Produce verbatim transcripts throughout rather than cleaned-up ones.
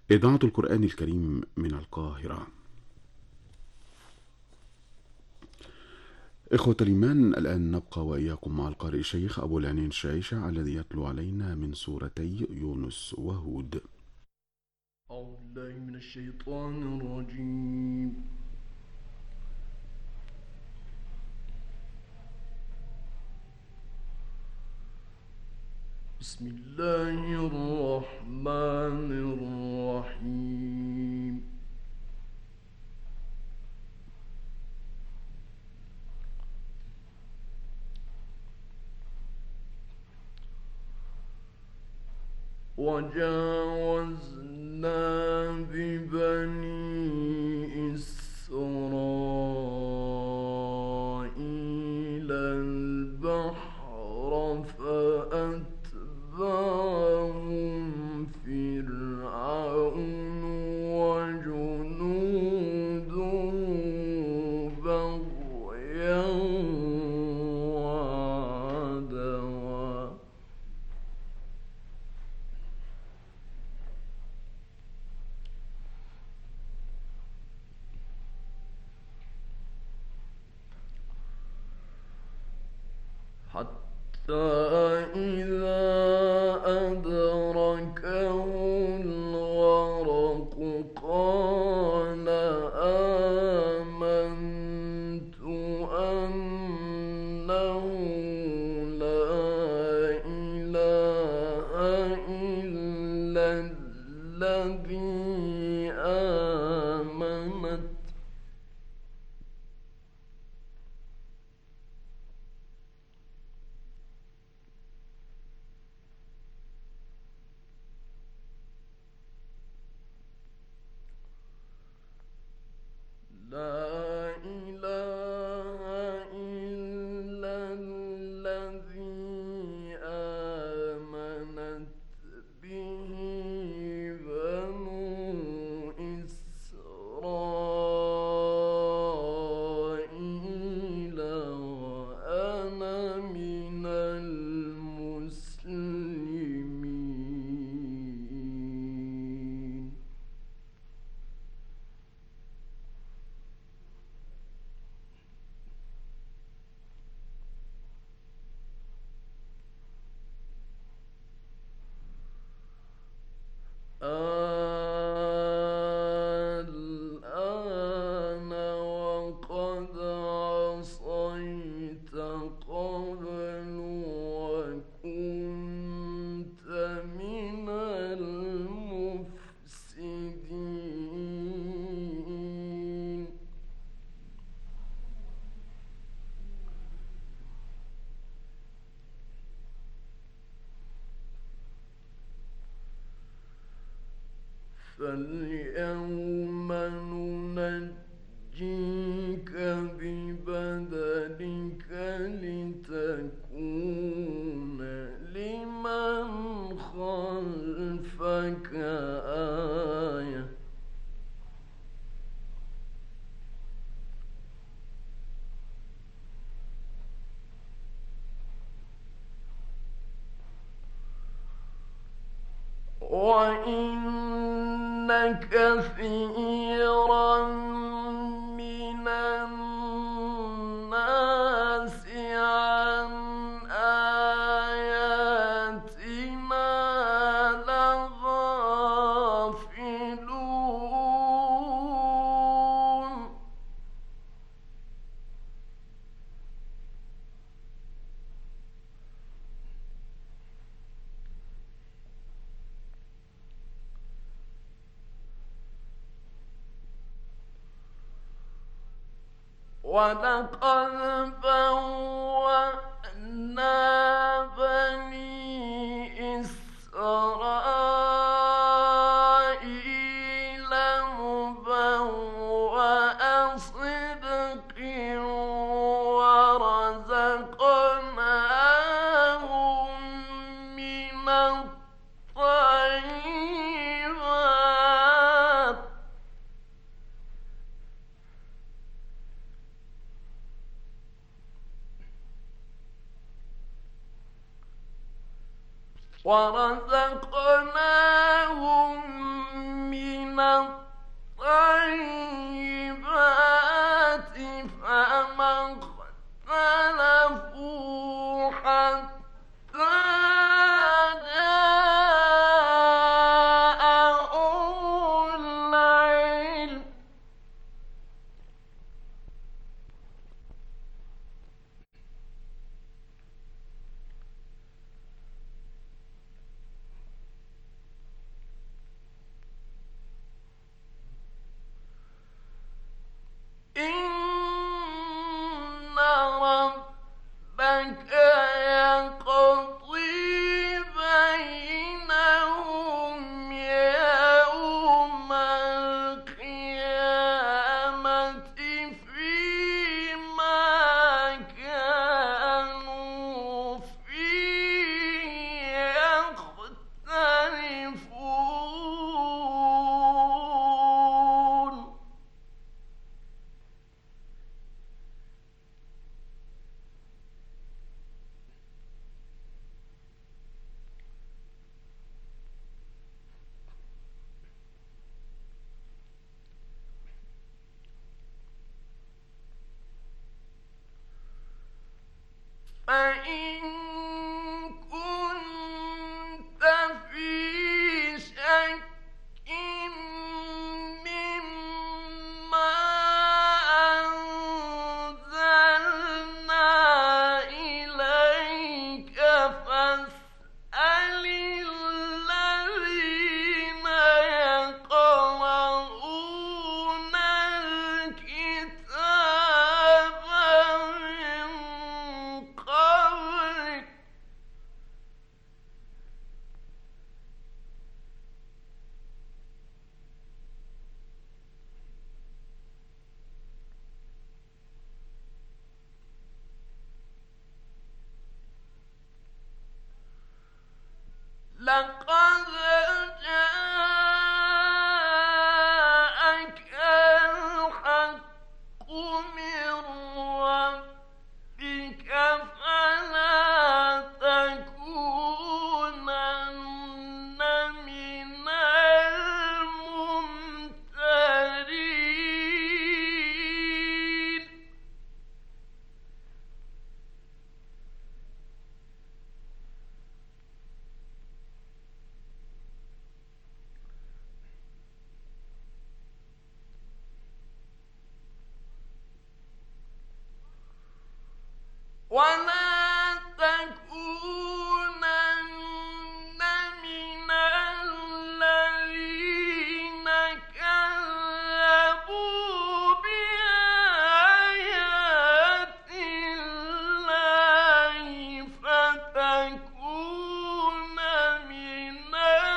إذاعة القرآن الكريم من القاهرة. إخوة الإيمان، الآن نبقى وإياكم مع القارئ الشيخ أبو العنين شايشة الذي يتلو علينا من سورتي يونس وهود. أعوذ بالله من الشيطان الرجيم. بسم الله الرحمن الرحيم. وجاوزنا ببني إسرائيل البحر فأتبعهم فرعون وجنوده بغيا وعدوا حتى إذا أدركه الغرق قال آمنت أنه لا إله إلا الذي آمنت لا إله إلا الذي آمنت به بنو إسرائيل وأنا من المسلمين. الآن وقد عصيت قبل وكنت من المفسدين. فاليوم ننجيك ببدنك لتكون لمن خلفك آية. وإن كثيرا من الناس عن آياتنا لغافلون. ولقد بوأنا بني إسرائيل مبوأ صدق ورزقناهم من الطيبات ورزقناهم من الطيبات فما اختلفوا حتى جاءهم العلم إن ربك يقضي بينهم يوم القيامة فيما كانوا فيه يختلفون فإن كنت في شك مما أنزلنا إليك فاسأل الذين يقرؤون الكتاب من قبلك لقد جاءك الحق من ربك فلا تكونن من الممترين ولا تكونن من الذين كذبوا بآيات الله فتكون من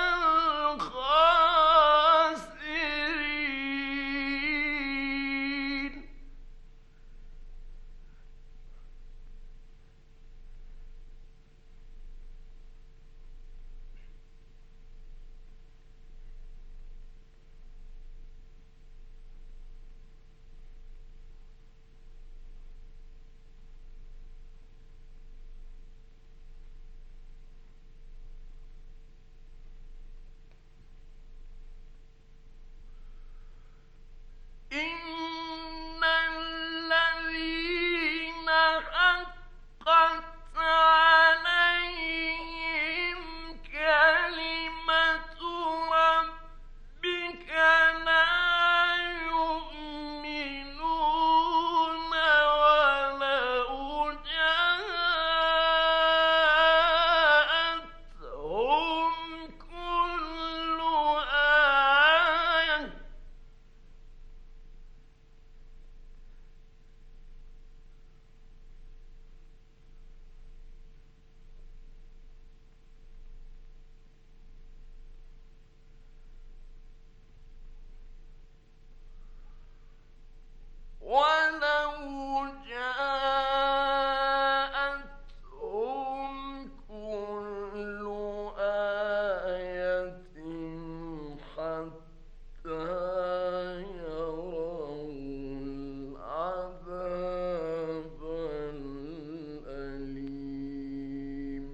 الخاسرين إن الذين حقت عليهم كلمة ربك لا يؤمنون ولو جاءتهم كل آية ولو جاءتهم كل آية حتى يروا العذاب الأليم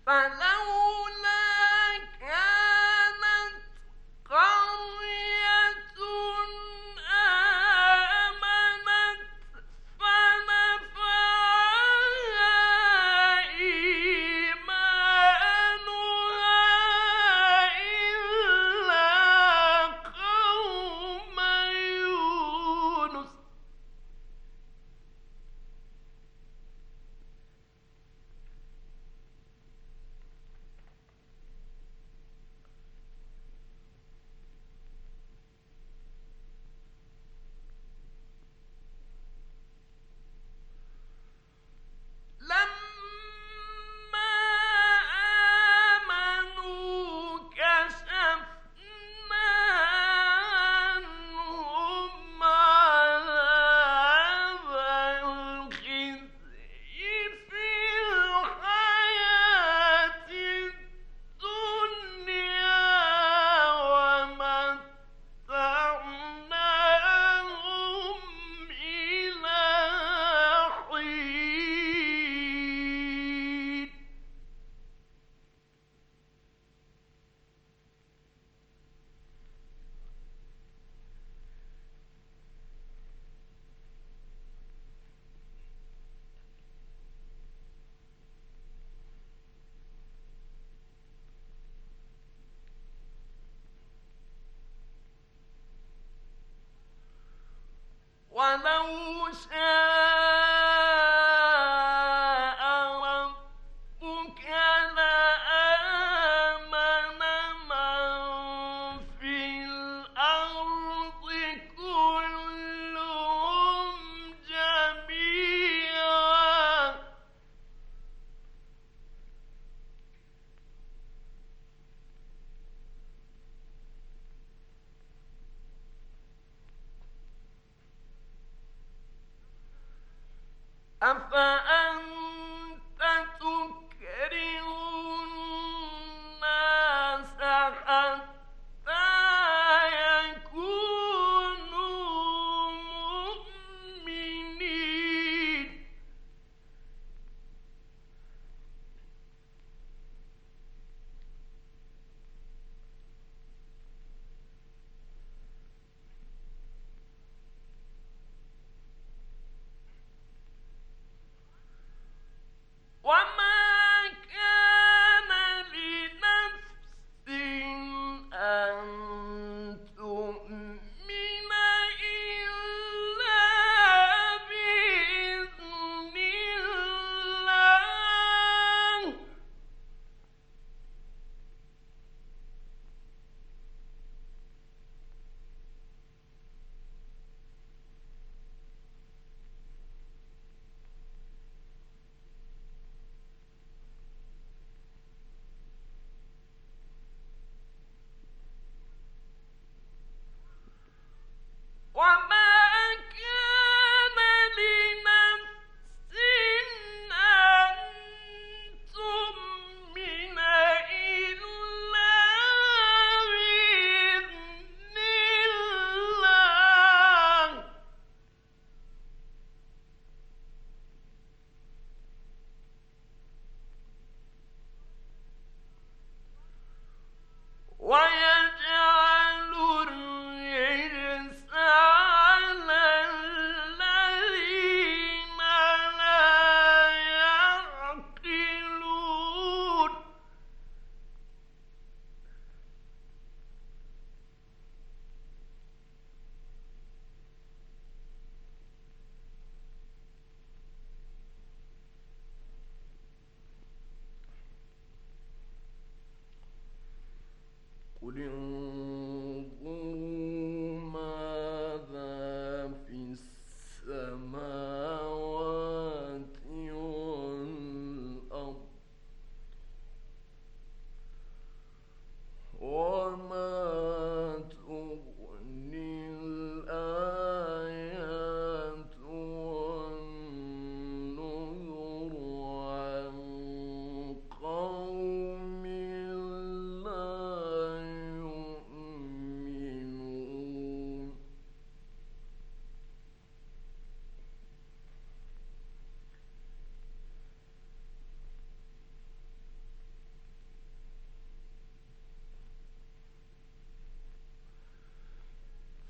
ولو شاء ربك لآمن من في الأرض كلهم جميعا أفأنت تكره الناس حتى يكونوا مؤمنين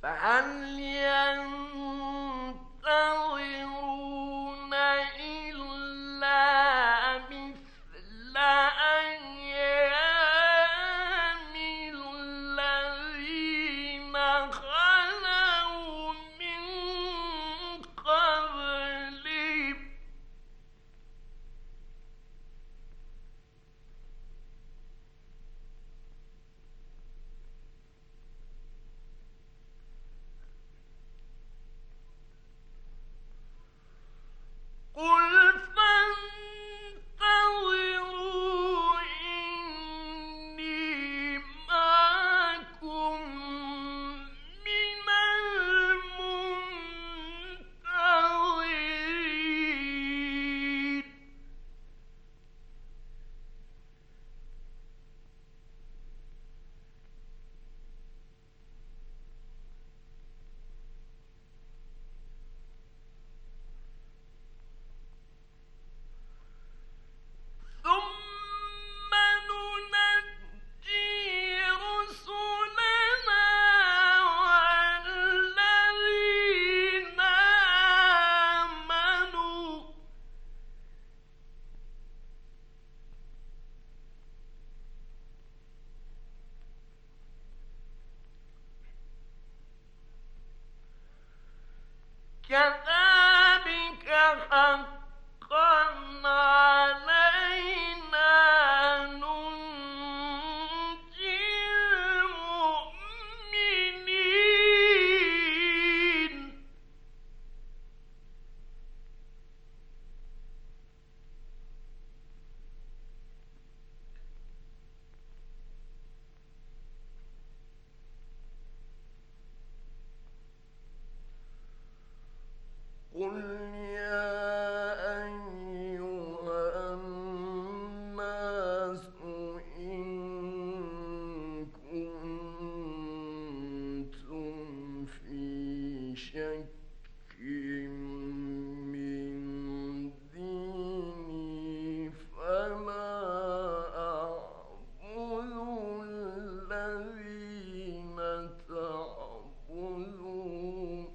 فهل ينتظرون إلا مثل أيام الذين خلوا من قبلهم قل فانتظروا إني معكم من المنتظرين ثم ننجي رسلنا والذين آمنوا كذلك حقا علينا ننجي المؤمنين قل يا أيها الناس إن كنتم في شك من ديني فلا أعبد الذين تعبدون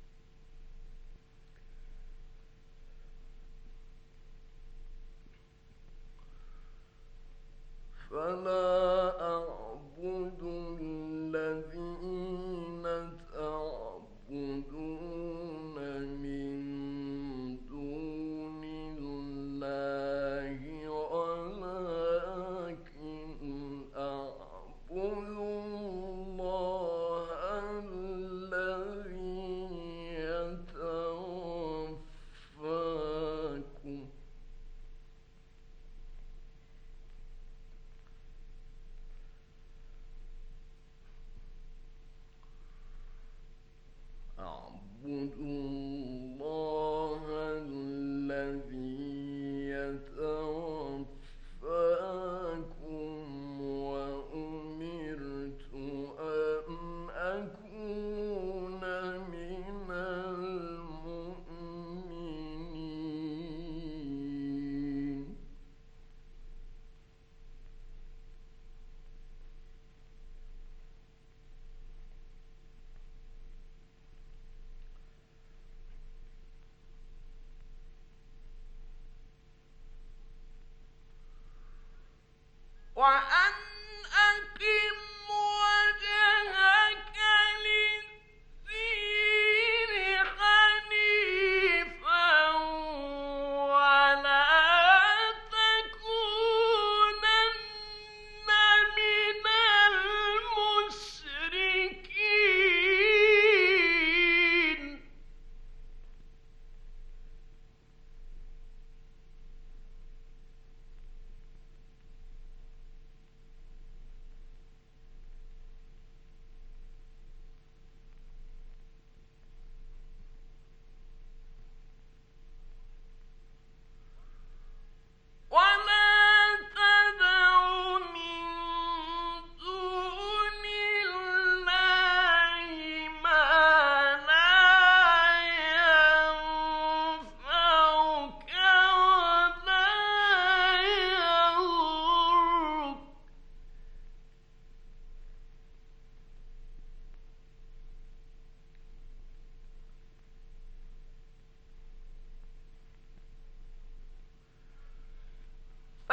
فلا أعبد الذين تعبدون من دون الله ولكن أعبد الله الذي يتوفاكم أعبد الله الذي يتوفاكم وأمرت أن أكون من المؤمنين وأن أقم وجهك للدين حنيفا ولا تكونن من المشركين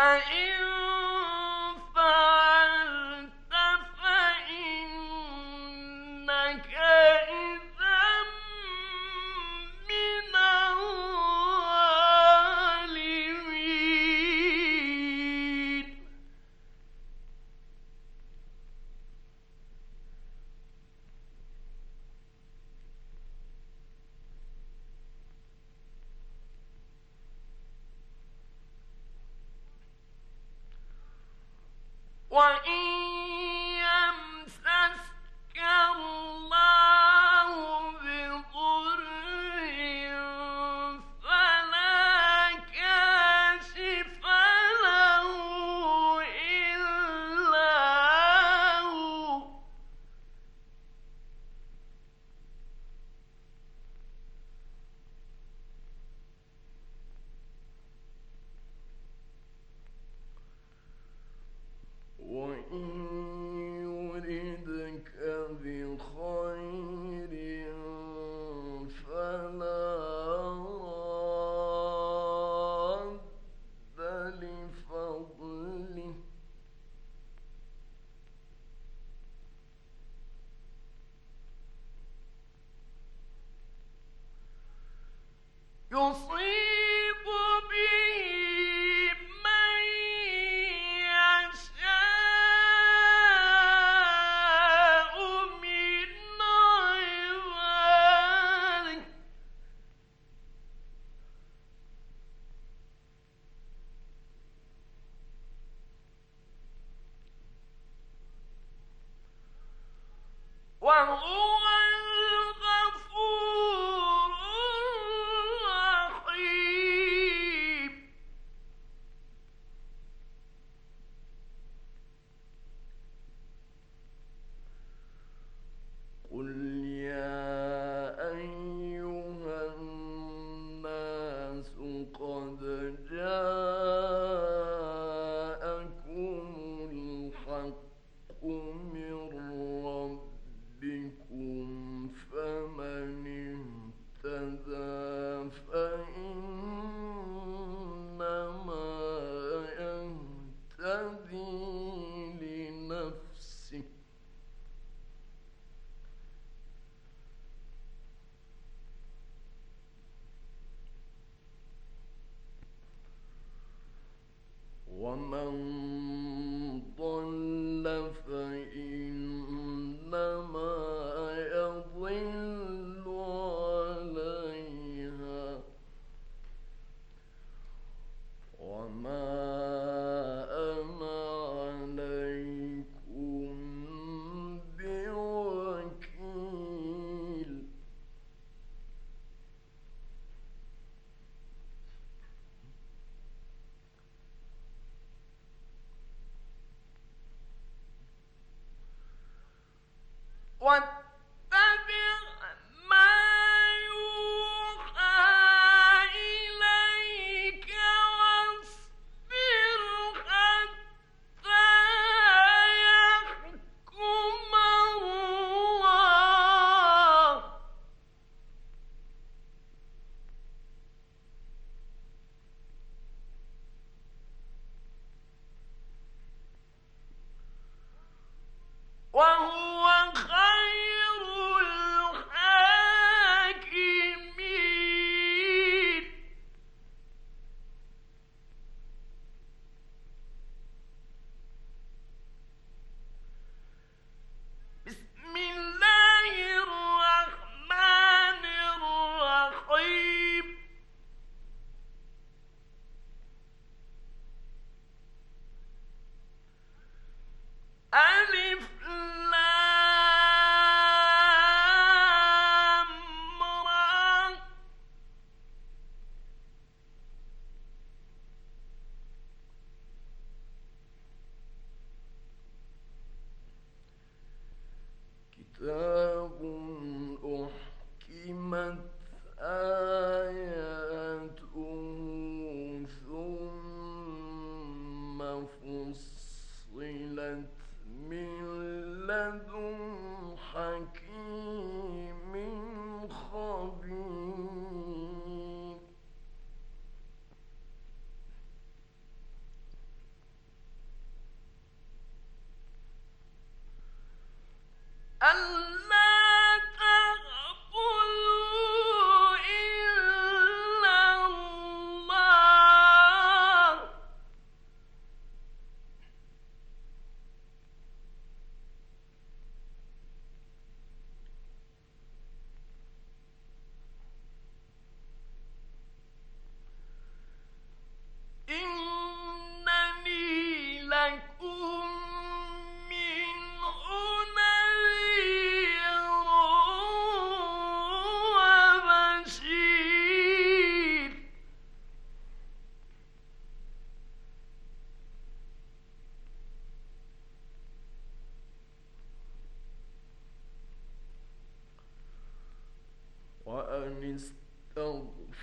فإن فعلت فإنك إذا من الظالمين. وإن يمسسك الله بضر فلا كاشف له إلا هو، وإن يردك بخير فلا راد لفضله، يصيب به من يشاء من عباده، وهو الغفور الرحيم. قل يا أيها الناس قد جاءكم الحق من ربكم، فمن اهتدى فإنما يهتدي لنفسه، ومن ضل فإنما يضل عليها، وما أنا عليكم بوكيل. واتبع ما يوحى إليك واصبر حتى يحكم الله، وهو خير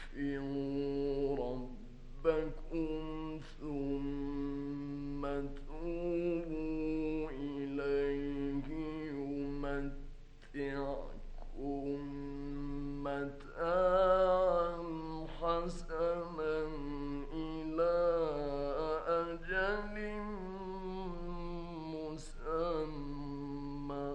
استغفروا ربكم ثم توبوا إليه يمتعكم متاعا حسنا إلى أجل مسمى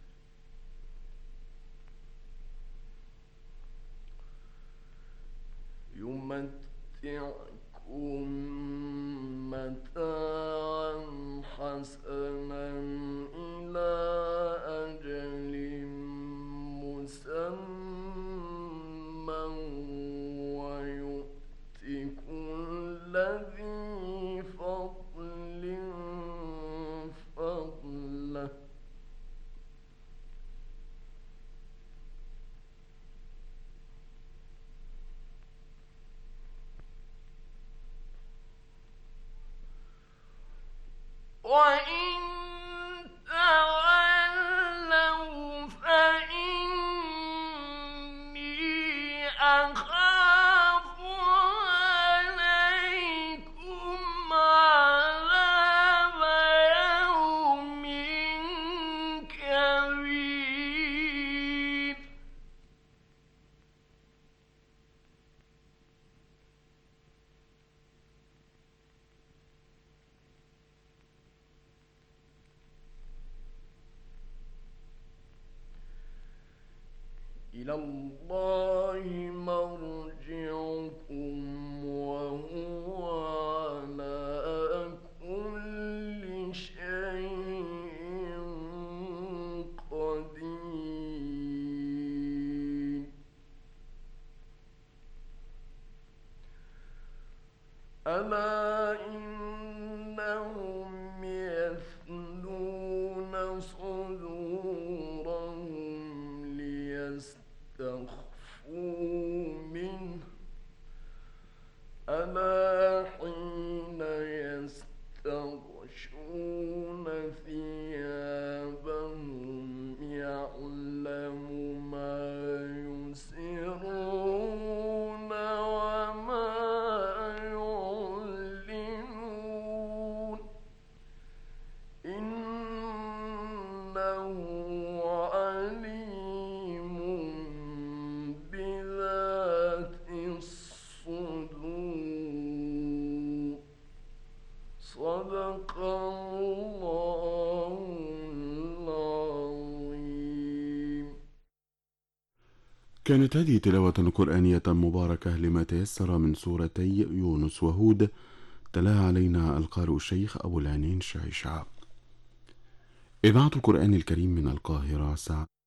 يمتعكم متاعا حسنا إلى أجل مسمى ويؤت كل ذي فضل فضله وإن تولوا فإني أخاف عليكم عذاب يوم كبير إلى الله مرجعكم وهو على كل شيء قدير ألا إنهم يثنون صدورهم ليستخفوا منه ألا حين يستغشون ثيابهم يعلم ما يسرون وما يعلنون إنه عليم بذات الصدور صدق الله العظيم. كانت هذه تلاوة قرآنية مباركة لما تيسر من سورتي يونس وهود، تلاها علينا القارئ الشيخ أبو العينين شعيشة. إذاعة القرآن الكريم من القاهرة، ساعة